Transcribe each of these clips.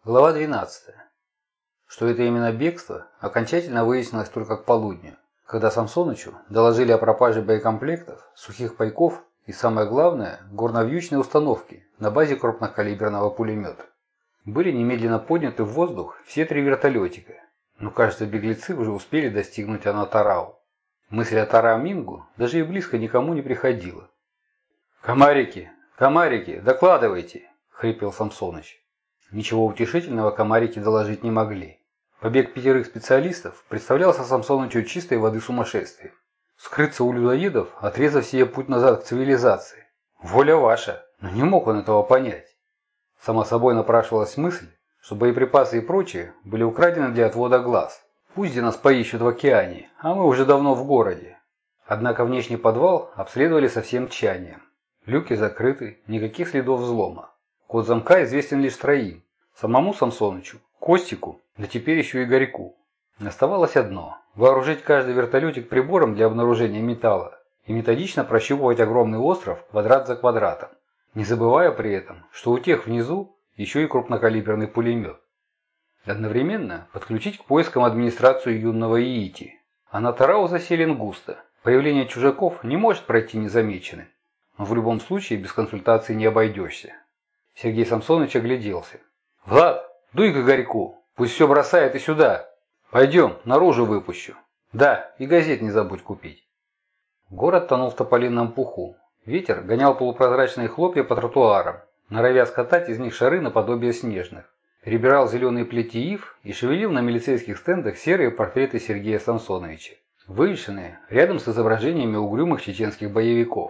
Глава 12. Что это именно бегство, окончательно выяснилось только к полудню, когда Самсонычу доложили о пропаже боекомплектов, сухих пайков и, самое главное, горновьючной установки на базе крупнокалиберного пулемета. Были немедленно подняты в воздух все три вертолетика, но, кажется, беглецы уже успели достигнуть Анатарау. Мысль о Тарамингу даже и близко никому не приходила. «Комарики! Комарики! Докладывайте!» – хрипел Самсоныч. Ничего утешительного комарики доложить не могли. Побег 5 специалистов представлялся Самсонычу чистой воды сумасшествием. Скрыться у людоедов, отрезав себе путь назад к цивилизации. Воля ваша, но не мог он этого понять. Само собой напрашивалась мысль, что боеприпасы и прочее были украдены для отвода глаз. Пусть где нас поищут в океане, а мы уже давно в городе. Однако внешний подвал обследовали со всем тщанием. Люки закрыты, никаких следов взлома. Код замка известен лишь троим. Самому Самсонычу, Костику, да теперь еще и Игорьку. Оставалось одно – вооружить каждый вертолетик прибором для обнаружения металла и методично прощупывать огромный остров квадрат за квадратом, не забывая при этом, что у тех внизу еще и крупнокалиберный пулемет. Одновременно подключить к поискам администрацию юного Иити. Анатарау заселен густо, появление чужаков не может пройти незамеченным, но в любом случае без консультации не обойдешься. Сергей Самсоныч огляделся. «Влад, дуй к Игорьку, пусть все бросает и сюда. Пойдем, наружу выпущу. Да, и газет не забудь купить». Город тонул в тополином пуху. Ветер гонял полупрозрачные хлопья по тротуарам, норовя скатать из них шары наподобие снежных. Перебирал зеленые плети ив и шевелил на милицейских стендах серые портреты Сергея Самсоновича, вывешенные рядом с изображениями угрюмых чеченских боевиков.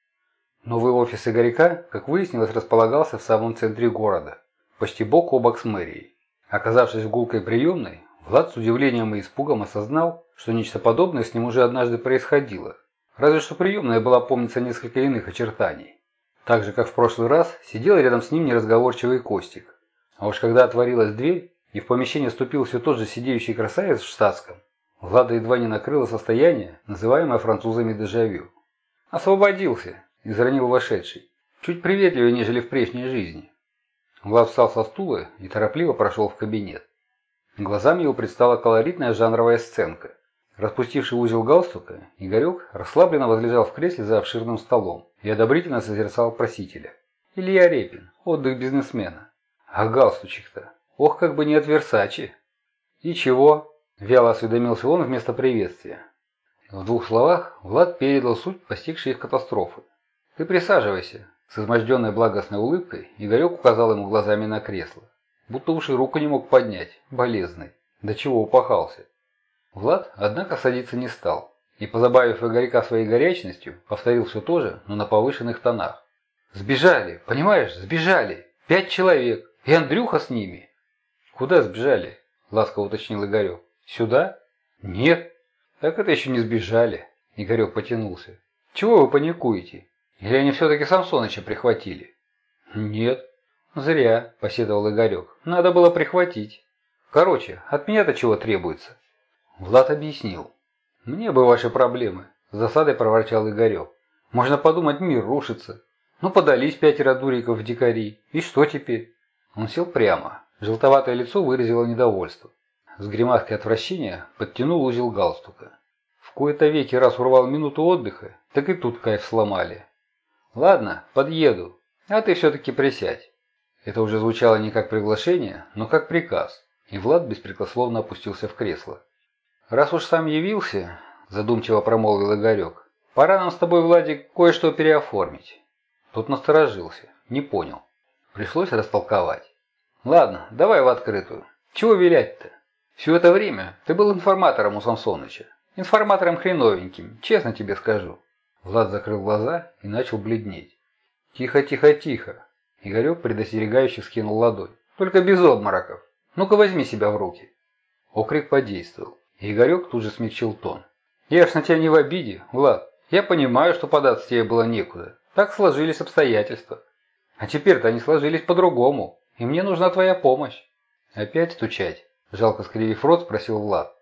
Новый офис Игорька, как выяснилось, располагался в самом центре города, почти бок о бок с мэрией. Оказавшись в гулкой приемной, Влад с удивлением и испугом осознал, что нечто подобное с ним уже однажды происходило. Разве что приемная была, помнится, несколько иных очертаний. Так же, как в прошлый раз, сидел рядом с ним неразговорчивый Костик. А уж когда отворилась дверь, и в помещение вступил все тот же сидеющий красавец в штатском, Влада едва не накрыло состояние, называемое французами дежавю. «Освободился!» – изранил вошедший. Чуть приветливее, нежели в прежней жизни. Влад встал со стула и торопливо прошел в кабинет. Глазам его предстала колоритная жанровая сценка. Распустивший узел галстука, Игорек расслабленно возлежал в кресле за обширным столом и одобрительно созерцал просителя. Илья Репин, отдых бизнесмена. А галстучек-то, ох, как бы не от Версачи. «И чего?» – вяло осведомился он вместо приветствия. В 2 словах Влад передал суть постигшей их катастрофы. «Ты присаживайся». С изможденной благостной улыбкой Игорек указал ему глазами на кресло. Будто уж и руку не мог поднять, болезный. До чего упахался. Влад, однако, садиться не стал. И, позабавив Игорька своей горячностью, повторил все то же, но на повышенных тонах. «Сбежали, понимаешь, сбежали. 5 человек. И Андрюха с ними». «Куда сбежали?» – ласково уточнил Игорек. «Сюда?» «Нет». «Так это еще не сбежали». Игорек потянулся. «Чего вы паникуете? Или они все-таки Самсоныча прихватили?» «Нет». «Зря», – посетовал Игорек. «Надо было прихватить. Короче, от меня-то чего требуется?» Влад объяснил. «Мне бы ваши проблемы», – с засадой проворчал Игорек. «Можно подумать, мир рушится. Ну, подались 5 дуриков в дикари. И что теперь?» Он сел прямо. Желтоватое лицо выразило недовольство. С гримаской отвращения подтянул узел галстука. В кои-то веки раз урвал минуту отдыха, так и тут кайф сломали. «Ладно, подъеду, а ты все-таки присядь». Это уже звучало не как приглашение, но как приказ, и Влад беспрекословно опустился в кресло. «Раз уж сам явился», – задумчиво промолвил Игорек, – «пора нам с тобой, Владик, кое-что переоформить». Тот насторожился, не понял. Пришлось растолковать. «Ладно, давай в открытую. Чего вилять-то? Все это время ты был информатором у Самсоныча. Информатором хреновеньким, честно тебе скажу». Влад закрыл глаза и начал бледнеть. «Тихо, тихо, тихо!» Игорек предостерегающе скинул ладонь. «Только без обмороков. Ну-ка возьми себя в руки». Окрик подействовал, и Игорек тут же смягчил тон. «Я ж на тебя не в обиде, Влад. Я понимаю, что податься тебе было некуда. Так сложились обстоятельства. А теперь-то они сложились по-другому, и мне нужна твоя помощь». «Опять стучать?» – жалко скривив рот, спросил Влад.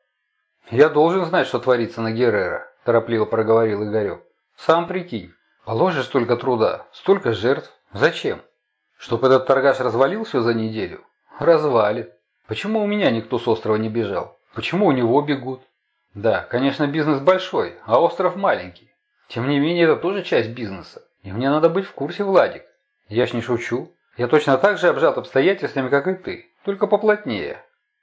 «Я должен знать, что творится на Геррера», – торопливо проговорил Игорек. «Сам прикинь, положишь столько труда, столько жертв. Зачем? Чтоб этот торгаш развалил все за неделю? Развалит. Почему у меня никто с острова не бежал? Почему у него бегут? Да, конечно, бизнес большой, а остров маленький. Тем не менее, это тоже часть бизнеса. И мне надо быть в курсе, Владик. Я ж не шучу. Я точно так же обжат обстоятельствами, как и ты, только поплотнее.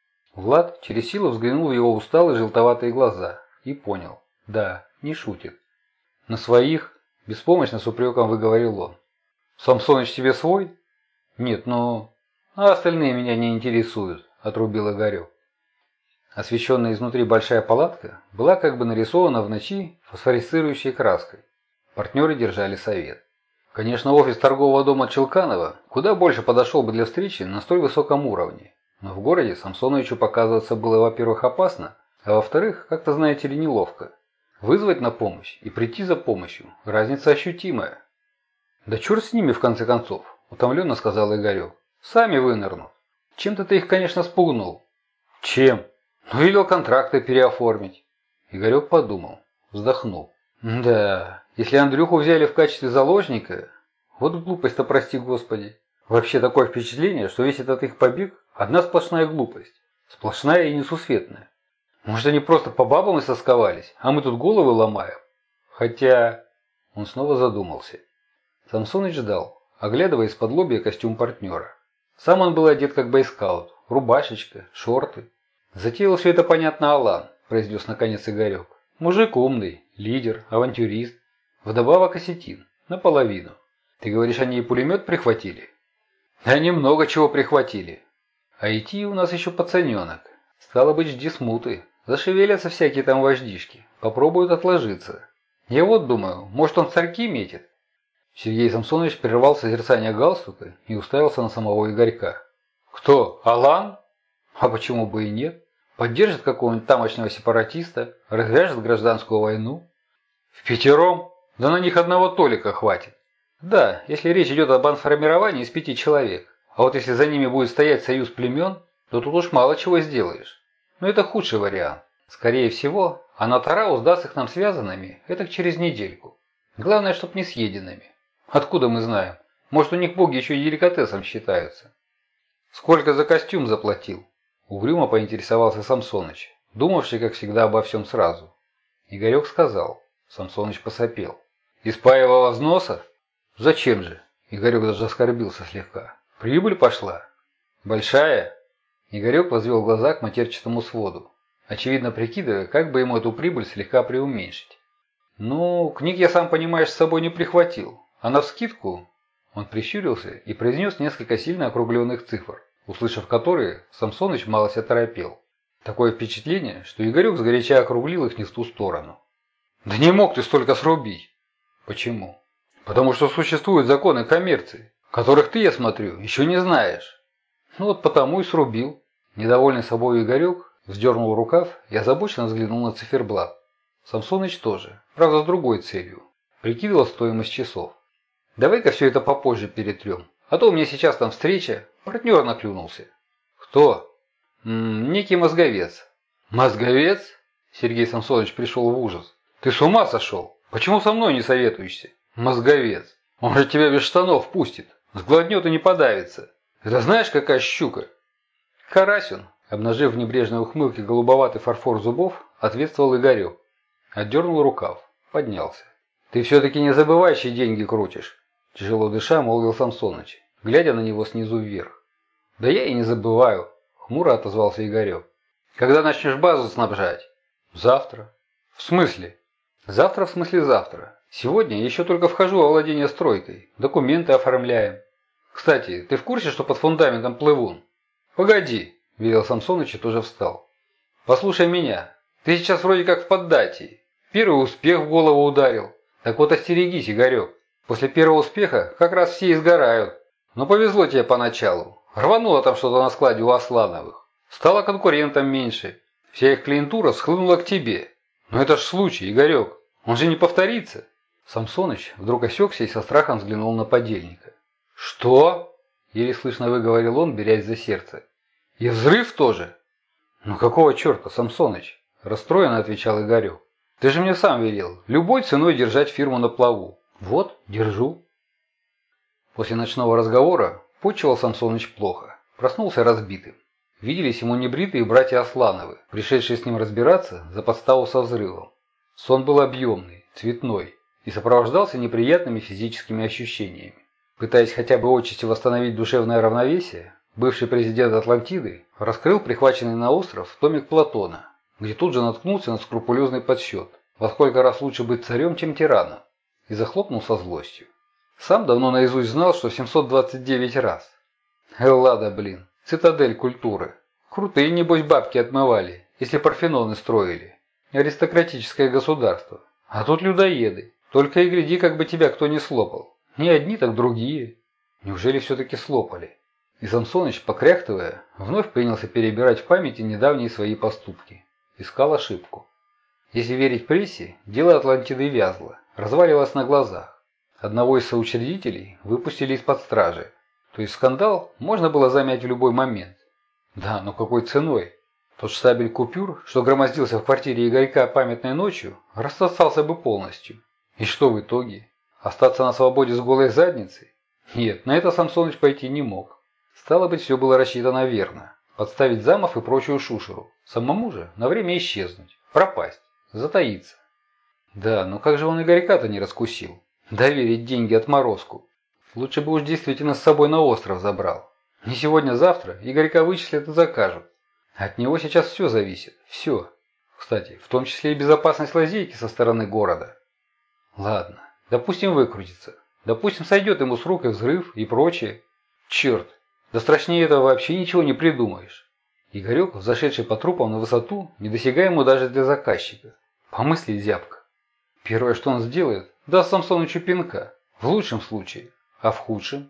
Влад через силу взглянул в его усталые желтоватые глаза и понял. Да, не шутит. На своих, беспомощно с упреком выговорил он. Самсоныч тебе свой? Нет, но... А остальные меня не интересуют, отрубил Игорек. Освещенная изнутри большая палатка была как бы нарисована в ночи фосфорицирующей краской. Партнеры держали совет. Конечно, офис торгового дома Челканова куда больше подошел бы для встречи на столь высоком уровне. Но в городе Самсоновичу показываться было, во-первых, опасно, а во-вторых, как-то, знаете ли, неловко. Вызвать на помощь и прийти за помощью – разница ощутимая. «Да черт с ними, в конце концов», – утомленно сказал Игорек. «Сами вынырнут. Чем-то ты их, конечно, спугнул». «Чем?» «Ну, велел контракты переоформить». Игорек подумал, вздохнул. «Да, если Андрюху взяли в качестве заложника, вот глупость-то, прости господи. Вообще такое впечатление, что весь этот их побег – одна сплошная глупость. Сплошная и несусветная. Может, они просто по бабам и сосковались, а мы тут головы ломаем? Хотя...» Он снова задумался. Самсоныч ждал, оглядывая из-под лобья костюм партнера. Сам он был одет как бойскаут, рубашечка, шорты. «Затеял все это, понятно, Алан», – произнес наконец Игорек. «Мужик умный, лидер, авантюрист. Вдобавок осетин. Наполовину. Ты говоришь, они и пулемет прихватили?» «Они много чего прихватили. А идти у нас еще пацаненок. Стало быть, жди смуты. Зашевелятся всякие там вождишки. Попробуют отложиться. Я вот думаю, может он царьки метит?» Сергей Самсонович прервал созерцание галстука и уставился на самого Игорька. «Кто? Алан? А почему бы и нет? Поддержит какого-нибудь тамошнего сепаратиста, развяжет гражданскую войну. Впятером? Да на них одного Толика хватит. Да, если речь идет о бандформировании из 5 человек. А вот если за ними будет стоять союз племен, то тут уж мало чего сделаешь. Но это худший вариант. Скорее всего, Анатарау сдаст их нам связанными, это через недельку. Главное, чтоб не съеденными. Откуда мы знаем? Может, у них боги еще и деликатесом считаются. Сколько за костюм заплатил? Угрюмо поинтересовался Самсоныч, думавший, как всегда, обо всем сразу. Игорек сказал. Самсоныч посопел. «Из паевого взноса? Зачем же?» Игорек даже оскорбился слегка. «Прибыль пошла?» «Большая?» Игорек возвел глаза к матерчатому своду, очевидно прикидывая, как бы ему эту прибыль слегка преуменьшить. «Ну, книг я, сам понимаешь, с собой не прихватил, а навскидку...» Он прищурился и произнес несколько сильно округленных цифр, услышав которые, Самсоныч малость оторопел. Такое впечатление, что Игорек сгоряча округлил их не в ту сторону. «Да не мог ты столько срубить!» «Почему?» «Потому что существуют законы коммерции, которых ты, я смотрю, еще не знаешь». «Ну вот потому и срубил». Недовольный собой Игорек вздернул рукав и озабоченно взглянул на циферблат. Самсоныч тоже, правда с другой целью. Прикидывал стоимость часов. «Давай-ка все это попозже перетрем, а то у меня сейчас там встреча, партнер наклюнулся». «Кто?» «Некий мозговец». «Мозговец?» Сергей Самсонович пришел в ужас. «Ты с ума сошел? Почему со мной не советуешься? Мозговец. Он же тебя без штанов пустит. Сглотнет и не подавится. Это знаешь, какая щука?» «Карась он», обнажив в небрежной ухмылке голубоватый фарфор зубов, ответствовал Игорек. Отдернул рукав. Поднялся. «Ты все-таки не забывай, чьи деньги крутишь», тяжело дыша молвил Самсоныч, глядя на него снизу вверх. «Да я и не забываю», хмуро отозвался Игорек. «Когда начнешь базу снабжать?» «Завтра». «В смысле?» «Завтра в смысле завтра. Сегодня я еще только вхожу во владение стройкой. Документы оформляем. Кстати, ты в курсе, что под фундаментом плывун?» «Погоди», велел Самсоныч и тоже встал. «Послушай меня. Ты сейчас вроде как в поддатии. Первый успех в голову ударил. Так вот остерегись, Игорек. После первого успеха как раз все и сгорают. Но повезло тебе поначалу. Рвануло там что-то на складе у Аслановых. Стало конкурентам меньше. Вся их клиентура схлынула к тебе. Но это ж случай, Игорек. Он же не повторится». Самсоныч вдруг осекся и со страхом взглянул на подельника. «Что?» – еле слышно выговорил он, берясь за сердце. «И взрыв тоже?» «Ну какого черта, Самсоныч?» – расстроенно отвечал Игорек. «Ты же мне сам велел любой ценой держать фирму на плаву. Вот, держу». После ночного разговора почивал Самсоныч плохо. Проснулся разбитым. Виделись ему небритые братья Аслановы, пришедшие с ним разбираться за подставу со взрывом. Сон был объемный, цветной и сопровождался неприятными физическими ощущениями. Пытаясь хотя бы отчасти восстановить душевное равновесие, бывший президент Атлантиды раскрыл прихваченный на остров томик Платона, где тут же наткнулся на скрупулезный подсчет, во сколько раз лучше быть царем, чем тираном, и захлопнул со злостью. Сам давно наизусть знал, что 729 раз. Эллада, блин, цитадель культуры. Крутые, небось, бабки отмывали, если Парфеноны строили. Аристократическое государство. А тут людоеды. Только и гляди, как бы тебя кто не слопал. Не одни, так другие. Неужели все-таки слопали? И Самсоныч, покряхтывая, вновь принялся перебирать в памяти недавние свои поступки. Искал ошибку. Если верить прессе, дело Атлантиды вязло, разваливалось на глазах. Одного из соучредителей выпустили из-под стражи. То есть скандал можно было замять в любой момент. Да, но какой ценой? Тот штабель купюр, что громоздился в квартире Игорька памятной ночью, рассосался бы полностью. И что в итоге? Остаться на свободе с голой задницей? Нет, на это Самсоныч пойти не мог. Стало быть, все было рассчитано верно. Подставить замов и прочую шушеру. Самому же на время исчезнуть, пропасть, затаиться. Да, но как же он Игорька-то не раскусил? Доверить деньги отморозку. Лучше бы уж действительно с собой на остров забрал. Не сегодня-завтра Игорька вычислят и закажут. От него сейчас все зависит. Все. Кстати, в том числе и безопасность лазейки со стороны города. Ладно, допустим выкрутится. Допустим сойдет ему с рук и взрыв и прочее. Черт, да страшнее этого вообще ничего не придумаешь. Игорек, взошедший по трупам на высоту, недосягаемую даже для заказчика. Помыслить зябко. Первое, что он сделает, даст Самсонычу пинка. В лучшем случае. А в худшем?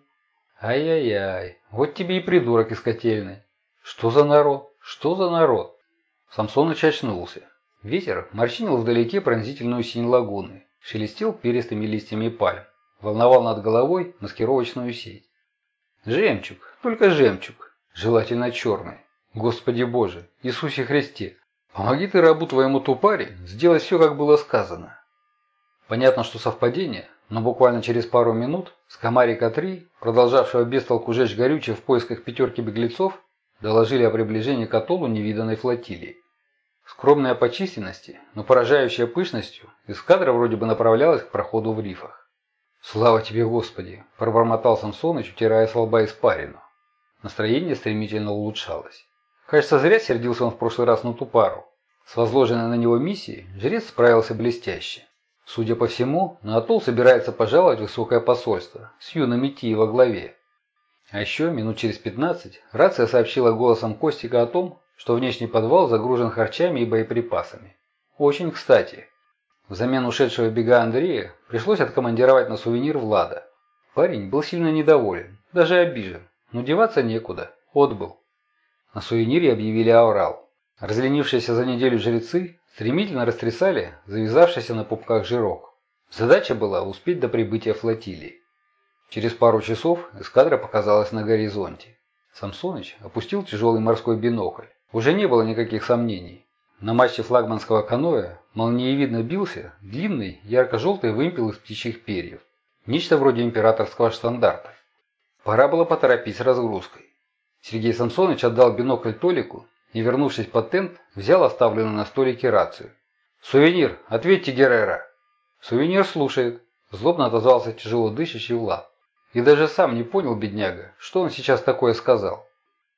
Ай-яй-яй, вот тебе и придурок из котельной. Что за народ? Что за народ? Самсоныч очнулся. Ветер морщинил вдалеке пронзительную синь лагуны, шелестел перистыми листьями пальм, волновал над головой маскировочную сеть. Жемчуг, только жемчуг, желательно черный. Господи Боже, Иисусе Христе, помоги ты рабу твоему Тупаре сделать все, как было сказано. Понятно, что совпадение, но буквально через пару минут с Комарика-3, продолжавшего без толку жечь горючее в поисках пятерки беглецов, доложили о приближении к атоллу невиданной флотилии. Скромная по численности, но поражающая пышностью, эскадра вроде бы направлялась к проходу в рифах. «Слава тебе, Господи!» – пробормотал Самсоныч, утирая с лба испарину. Настроение стремительно улучшалось. Кажется, зря сердился он в прошлый раз на Тупару. С возложенной на него миссией жрец справился блестяще. Судя по всему, на атолл собирается пожаловать высокое посольство с юным Итии во главе. А еще минут через 15 рация сообщила голосом Костика о том, что внешний подвал загружен харчами и боеприпасами. Очень кстати. Взамен ушедшего в бега Андрея пришлось откомандировать на сувенир Влада. Парень был сильно недоволен, даже обижен, но деваться некуда, отбыл. На сувенире объявили аврал. Разленившиеся за неделю жрецы стремительно растрясали завязавшийся на пупках жирок. Задача была успеть до прибытия флотилии. Через пару часов эскадра показалась на горизонте. Самсоныч опустил тяжелый морской бинокль. Уже не было никаких сомнений. На мачте флагманского каноэ молниевидно бился длинный ярко-желтый вымпел из птичьих перьев. Нечто вроде императорского штандарта. Пора было поторопить с разгрузкой. Сергей Самсоныч отдал бинокль Толику и, вернувшись под тент, взял оставленную на столике рацию. «Сувенир, ответьте Геррера!» «Сувенир слушает», – злобно отозвался тяжело дышащий Влад. И даже сам не понял, бедняга, что он сейчас такое сказал.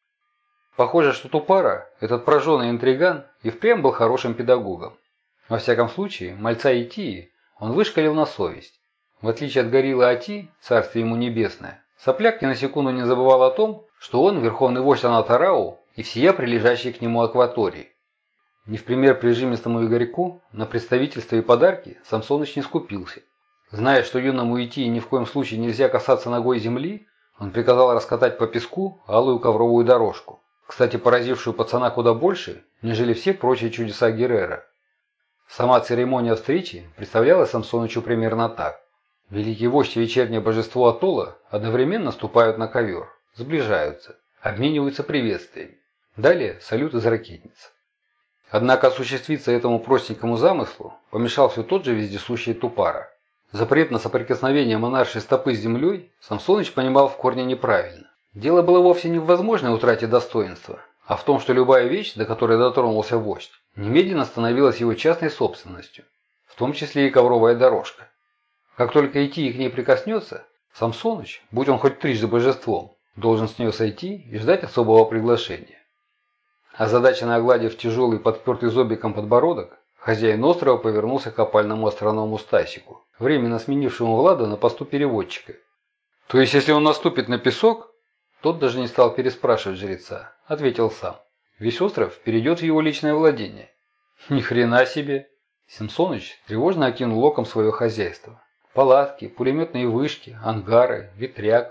Похоже, что Тупара, этот прожженный интриган, и впрямь был хорошим педагогом. Во всяком случае, мальца Итии он вышкалил на совесть. В отличие от гориллы Ати, царствие ему небесное, сопляк ни на секунду не забывал о том, что он верховный вождь Анатарау и всея прилежащей к нему акватории. Не в пример прижимистому Игорьку на представительство и подарки Самсоныч не скупился. Зная, что юному Итии ни в коем случае нельзя касаться ногой земли, он приказал раскатать по песку алую ковровую дорожку, кстати, поразившую пацана куда больше, нежели все прочие чудеса Геррера. Сама церемония встречи представлялась Самсонычу примерно так. Великий вождь и вечернее божество атолла одновременно ступают на ковер, сближаются, обмениваются приветствиями. Далее салют из ракетниц. Однако осуществиться этому простенькому замыслу помешал все тот же вездесущий Тупара. Запрет на соприкосновение монаршей стопы с землей Самсоныч понимал в корне неправильно. Дело было вовсе не в возможной утрате достоинства, а в том, что любая вещь, до которой дотронулся вождь, немедленно становилась его частной собственностью, в том числе и ковровая дорожка. Как только Итии к ней прикоснется, Самсоныч, будь он хоть трижды божеством, должен с нее сойти и ждать особого приглашения. Озадаченно огладив тяжелый, подпертый зобиком подбородок, хозяин острова повернулся к опальному астроному Стасику, временно сменившему Влада на посту переводчика. То есть, если он наступит на песок, тот даже не стал переспрашивать жреца, ответил сам. Весь остров перейдет в его личное владение. Ни хрена себе! Самсоныч тревожно окинул оком свое хозяйство. Палатки, пулеметные вышки, ангары, ветряк.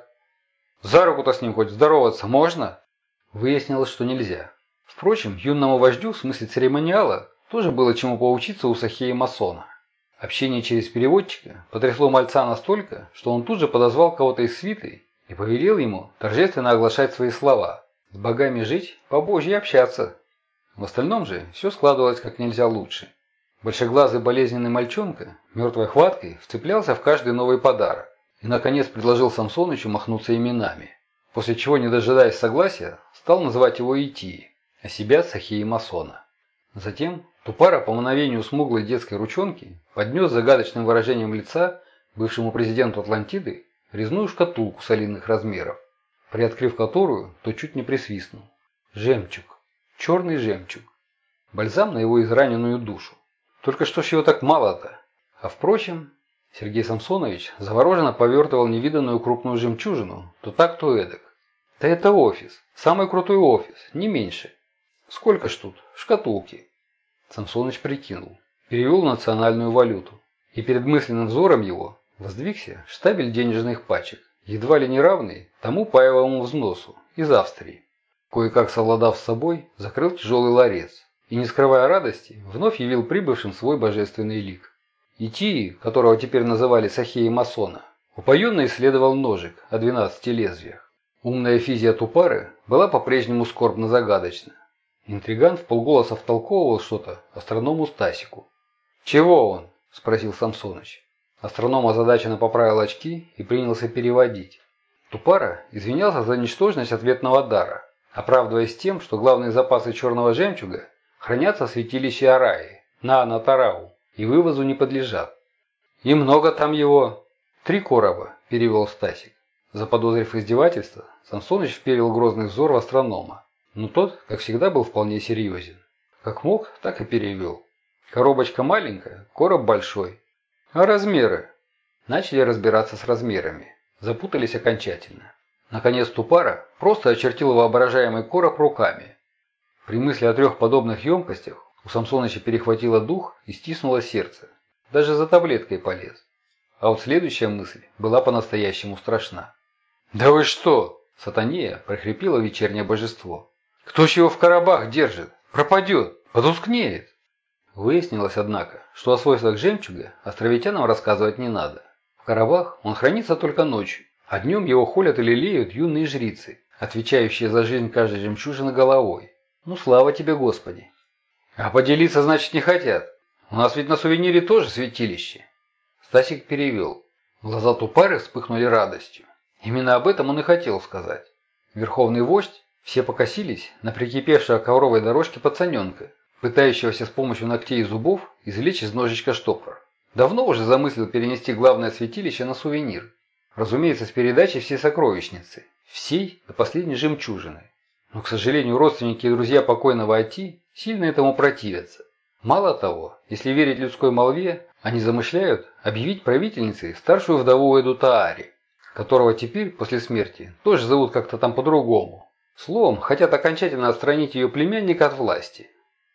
За руку-то с ним хоть здороваться можно? Выяснилось, что нельзя. Впрочем, юному вождю, в смысле церемониала, тоже было чему поучиться у Сахея Масона. Общение через переводчика потрясло мальца настолько, что он тут же подозвал кого-то из свиты и повелел ему торжественно оглашать свои слова. С богами жить, по Божьи общаться. В остальном же все складывалось как нельзя лучше. Большеглазый болезненный мальчонка мертвой хваткой вцеплялся в каждый новый подарок и, наконец, предложил Самсонычу махнуться именами, после чего, не дожидаясь согласия, стал называть его Итии, а себя Сахеей Масона. Затем Тупара по мановению смуглой детской ручонки поднес загадочным выражением лица бывшему президенту Атлантиды резную шкатулку солидных размеров, приоткрыв которую, то чуть не присвистнул. Жемчуг. Черный жемчуг. Бальзам на его израненную душу. Только что ж его так мало-то? А впрочем, Сергей Самсонович завороженно повертывал невиданную крупную жемчужину, то так, то эдак. Да это офис. Самый крутой офис, не меньше. Сколько ж тут? Шкатулки. Самсоныч прикинул. Перевел национальную валюту. И перед мысленным взором его воздвигся штабель денежных пачек, едва ли не равный тому паевому взносу из Австрии. Кое-как совладав с собой, закрыл тяжелый ларец и, не скрывая радости, вновь явил прибывшим свой божественный лик. Итии, которого теперь называли Сахеей Масона, упоенно исследовал ножик о 12 лезвиях. Умная физия Тупары была по-прежнему скорбно-загадочна. Интриган вполголоса втолковывал что-то астроному Стасику. «Чего он?» – спросил Самсоныч. Астроном озадаченно поправил очки и принялся переводить. Тупара извинялся за ничтожность ответного дара, оправдываясь тем, что главные запасы черного жемчуга хранятся в святилище Араи, на Анатарау, и вывозу не подлежат. «И много там его?» «3 короба», – перевел Стасик. Заподозрив издевательство, Самсоныч вперил грозный взор в астронома, но тот, как всегда, был вполне серьезен. Как мог, так и перевел. Коробочка маленькая, короб большой. А размеры? Начали разбираться с размерами. Запутались окончательно. Наконец Тупара просто очертил воображаемый короб руками. При мысли о 3 подобных емкостях у Самсоныча перехватило дух и стиснуло сердце. Даже за таблеткой полез. А вот следующая мысль была по-настоящему страшна. «Да вы что?» – сатанея прохрипело вечернее божество. «Кто ж его в коробах держит? Пропадет, потускнеет!» Выяснилось, однако, что о свойствах жемчуга островитянам рассказывать не надо. В коробах он хранится только ночью, а днем его холят и лелеют юные жрицы, отвечающие за жизнь каждой жемчужины головой. Ну, слава тебе, Господи! А поделиться, значит, не хотят. У нас ведь на сувенире тоже святилище. Стасик перевел. Глаза Тупары вспыхнули радостью. Именно об этом он и хотел сказать. Верховный вождь все покосились на прикипевшего к ковровой дорожке пацаненка, пытающегося с помощью ногтей и зубов извлечь из ножичка штопор. Давно уже замыслил перенести главное святилище на сувенир. Разумеется, с передачей всей сокровищницы. Всей до последней жемчужины. Но, к сожалению, родственники и друзья покойного Ати сильно этому противятся. Мало того, если верить людской молве, они замышляют объявить правительницей старшую вдову Эду Таари, которого теперь, после смерти, тоже зовут как-то там по-другому. Словом, хотят окончательно отстранить ее племянника от власти.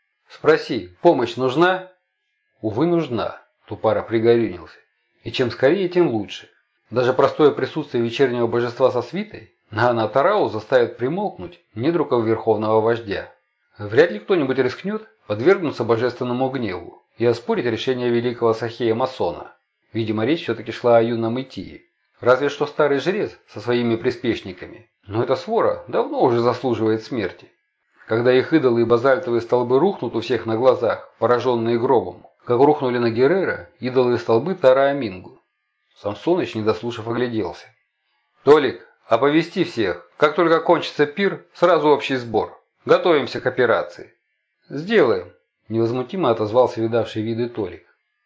Спроси, помощь нужна? Увы, нужна, Тупара пригорюнился. И чем скорее, тем лучше. Даже простое присутствие вечернего божества со свитой на Анатарау заставит примолкнуть недругов верховного вождя. Вряд ли кто-нибудь рискнет подвергнуться божественному гневу и оспорить решение великого Сахея Масона. Видимо, речь все-таки шла о юном Итии. Разве что старый жрец со своими приспешниками. Но эта свора давно уже заслуживает смерти. Когда их идолы и базальтовые столбы рухнут у всех на глазах, пораженные гробом, как рухнули на Геррера идолы и столбы Тара-Амингу. Самсоныч, не дослушав, огляделся. «Толик, оповести всех, Как только кончится пир, сразу общий сбор. Готовимся к операции». «Сделаем», – невозмутимо отозвался видавший виды Толик.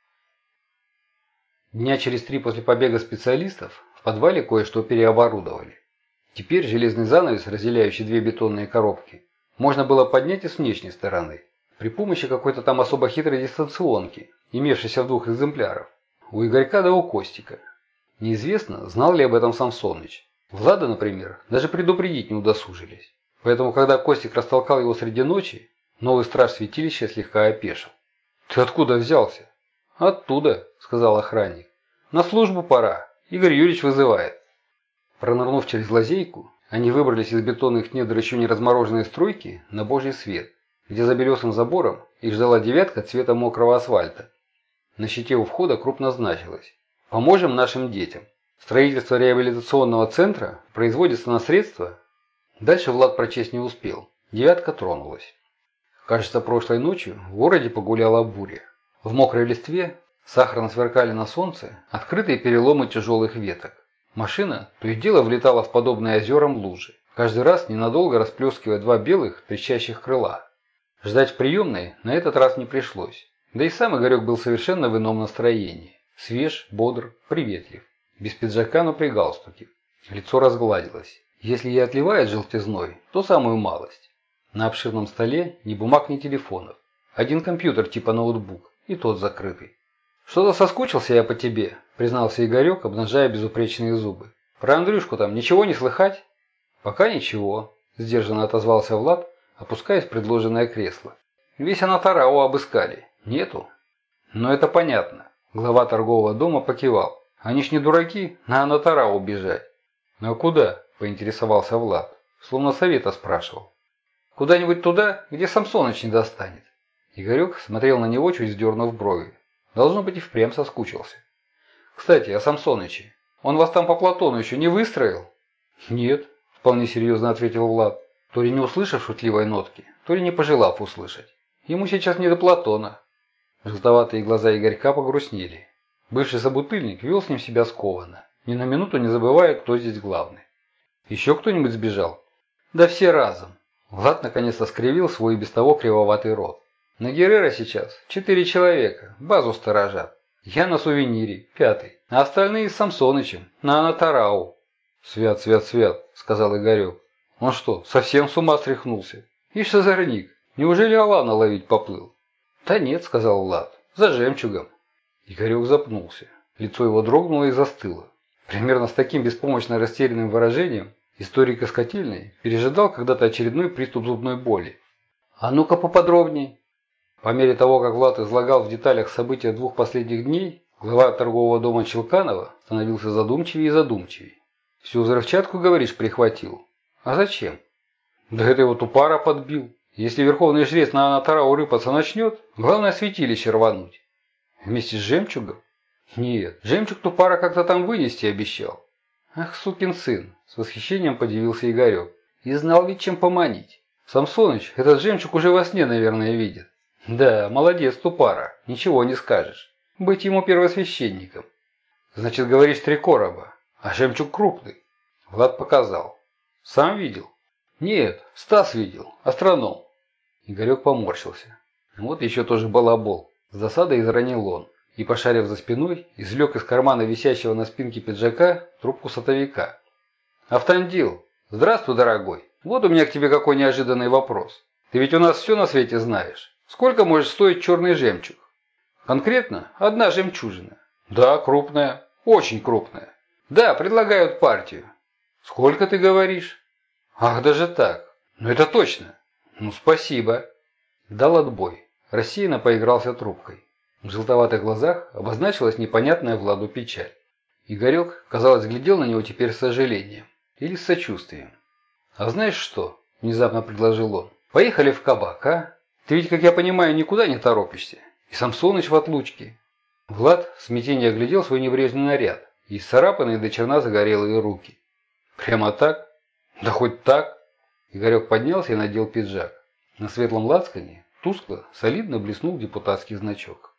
Дня через 3 после побега специалистов в подвале кое-что переоборудовали. Теперь железный занавес, разделяющий две бетонные коробки, можно было поднять и с внешней стороны, при помощи какой-то там особо хитрой дистанционки, имевшейся в 2 экземплярах, у Игорька да у Костика. Неизвестно, знал ли об этом Самсоныч. Влада, например, даже предупредить не удосужились. Поэтому, когда Костик растолкал его среди ночи, новый страж святилища слегка опешил. «Ты откуда взялся?» «Оттуда», — сказал охранник. «На службу пора. Игорь Юрьевич вызывает». Пронырнув через лазейку, они выбрались из бетонных недр еще не размороженной стройки на Божий свет, где за белесым забором их ждала 9 цвета мокрого асфальта. На щите у входа крупно значилось: «Поможем нашим детям. Строительство реабилитационного центра производится на средства». Дальше Влад прочесть не успел. 9 тронулась. Кажется, прошлой ночью в городе погуляла буря. В мокрой листве сахарно сверкали на солнце открытые переломы тяжелых веток. Машина то и дело влетала в подобные озерам лужи, каждый раз ненадолго расплескивая 2 белых трещащих крыла. Ждать в приемной на этот раз не пришлось. Да и сам Игорек был совершенно в ином настроении. Свеж, бодр, приветлив. Без пиджака, но при галстуке. Лицо разгладилось. Если и отливает желтизной, то самую малость. На обширном столе ни бумаг, ни телефонов. Один компьютер типа ноутбук, и тот закрытый. «Что-то соскучился я по тебе», – признался Игорек, обнажая безупречные зубы. «Про Андрюшку там ничего не слыхать?» «Пока ничего», – сдержанно отозвался Влад, опускаясь в предложенное кресло. «Весь Анатарау обыскали. Нету». «Но это понятно». Глава торгового дома покивал. «Они ж не дураки, на Анатарау бежать». «Ну а куда?» – поинтересовался Влад. Словно совета спрашивал. «Куда-нибудь туда, где Самсоныч не достанет». Игорек смотрел на него, чуть сдернув брови. Должно быть, и впрямь соскучился. «Кстати, о Самсоныче. Он вас там по Платону еще не выстроил?» «Нет», – вполне серьезно ответил Влад, то ли не услышав шутливой нотки, то ли не пожелав услышать. «Ему сейчас не до Платона». Желтоватые глаза Игорька погрустнели. Бывший собутыльник вел с ним себя скованно, ни на минуту не забывая, кто здесь главный. «Еще кто-нибудь сбежал?» «Да все разом». Влад наконец-то скривил свой и без того кривоватый рот. «На Геррера сейчас 4 человека, базу сторожат. Я на сувенире, 5, а остальные с Самсонычем, на Анатарау». «Свят, свят, свят», — сказал Игорек. «Он что, совсем с ума стряхнулся? Ишь, озорник, неужели Алана ловить поплыл?» «Да нет», — сказал Влад, — «за жемчугом». Игорек запнулся. Лицо его дрогнуло и застыло. Примерно с таким беспомощно растерянным выражением историк из котельной пережидал когда-то очередной приступ зубной боли. «А ну-ка поподробней». По мере того, как Влад излагал в деталях события 2 последних дней, глава торгового дома Челканова становился задумчивее и задумчивее. «Всю взрывчатку, говоришь, прихватил? А зачем?» «Да это его тупара подбил. Если верховный жрец на Анатарау рыпаться начнет, главное святилище рвануть». «Вместе с жемчугом?» «Нет, жемчуг тупара как-то там вынести обещал». «Ах, сукин сын!» – с восхищением подивился Игорек. «И знал ведь, чем поманить. Самсоныч этот жемчуг уже во сне, наверное, видит». «Да, молодец, тупара, ничего не скажешь. Быть ему первосвященником». «Значит, говоришь, 3 короба, а жемчуг крупный». Влад показал. «Сам видел?» «Нет, Стас видел, астроном». Игорек поморщился. Вот еще тоже балабол. С досадой изранил он. И, пошарив за спиной, извлек из кармана висящего на спинке пиджака трубку сотовика. «Автандил, здравствуй, дорогой. Вот у меня к тебе какой неожиданный вопрос. Ты ведь у нас все на свете знаешь. Сколько может стоить черный жемчуг?» «Конкретно 1 жемчужина». «Да, крупная. Очень крупная». «Да, предлагают партию». «Сколько ты говоришь?» «Ах, даже так. Ну это точно». «Ну спасибо». Дал отбой. Рассеянно поигрался трубкой. В желтоватых глазах обозначилась непонятная Владу печаль. Игорек, казалось, глядел на него теперь с сожалением. Или с сочувствием. «А знаешь что?» – внезапно предложил он. «Поехали в кабак, а? Ты ведь, как я понимаю, никуда не торопишься. И Самсоныч в отлучке». Влад в смятении оглядел свой небрежный наряд и исцарапанные до черна загорелые руки. «Прямо так? Да хоть так». Игорек поднялся и надел пиджак. На светлом лацкане тускло, солидно блеснул депутатский значок.